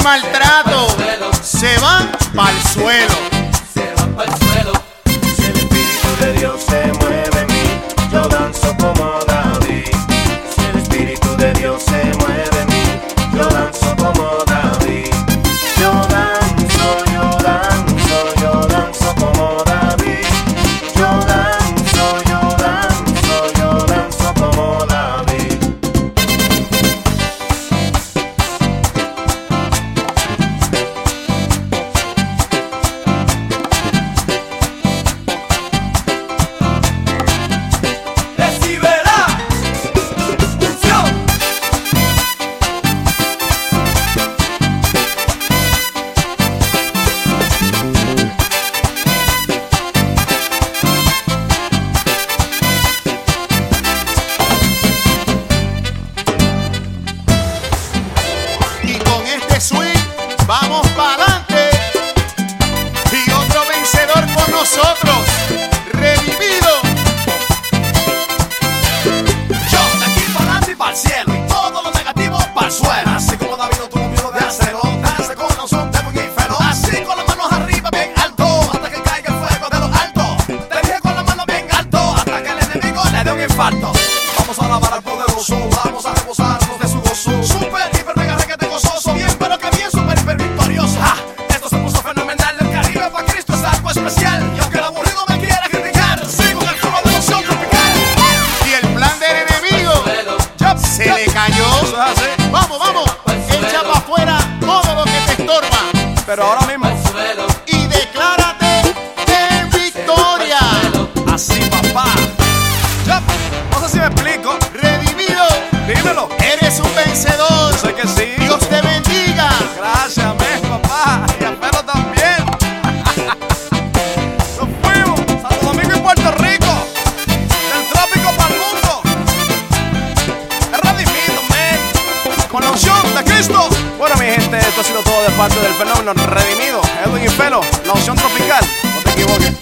maltrato se van pa'l suelo. Se van pa'l suelo. Si el Espíritu de Dios se mueve en mí, yo danzo como David. Si el Espíritu de Dios se mueve en mí, yo danzo como David. Yo danzo, yo danzo, yo danzo como David. Yo danzo, yo danzo, yo danzo como David. Recibirá unción. Y con este swing vamos pa'lante. Y otro vencedor con nosotros, revivido. Yo de aquí para adelante y para el cielo, y todo lo negativo para el suelo. Así como David no tuvo miedo de hacerlo, dance con la unción de buen infero. Así con las manos arriba bien alto, hasta que caiga el fuego de lo alto. Te dije con las manos bien alto, hasta que el enemigo le dé un infarto. Vamos a alabar al poderoso, vamos a rebosarnos de su gozo. Super, hiper, mega, requete gozoso, bien, pero que bien, super, hiper victorioso. ¡Ja! Esto se puso fenomenal, del Caribe para Cristo es algo especial. Y aunque el aburrido me quiera criticar, sigo en el fuego de emoción tropical. Y el plan del enemigo se le cayó. Eso es así. Vamos, vamos. Echa para afuera todo lo que te estorba. Pero ahora mismo, Y declárate en victoria. así papá. Ya, no sé si me explico. Revivido. Dímelo. Eres un vencedor. Sé que sí. Dios te bendiga. Gracias, amén, papá. Y a Pedro también. Nos fuimos. Santo Domingo y Puerto Rico. Del trópico para el mundo. Es redimido, man. Con la unción de Cristo. Bueno, mi gente, esto ha sido todo de parte del fenómeno redimido. Edwin y Felo, la unción tropical. No te equivoques.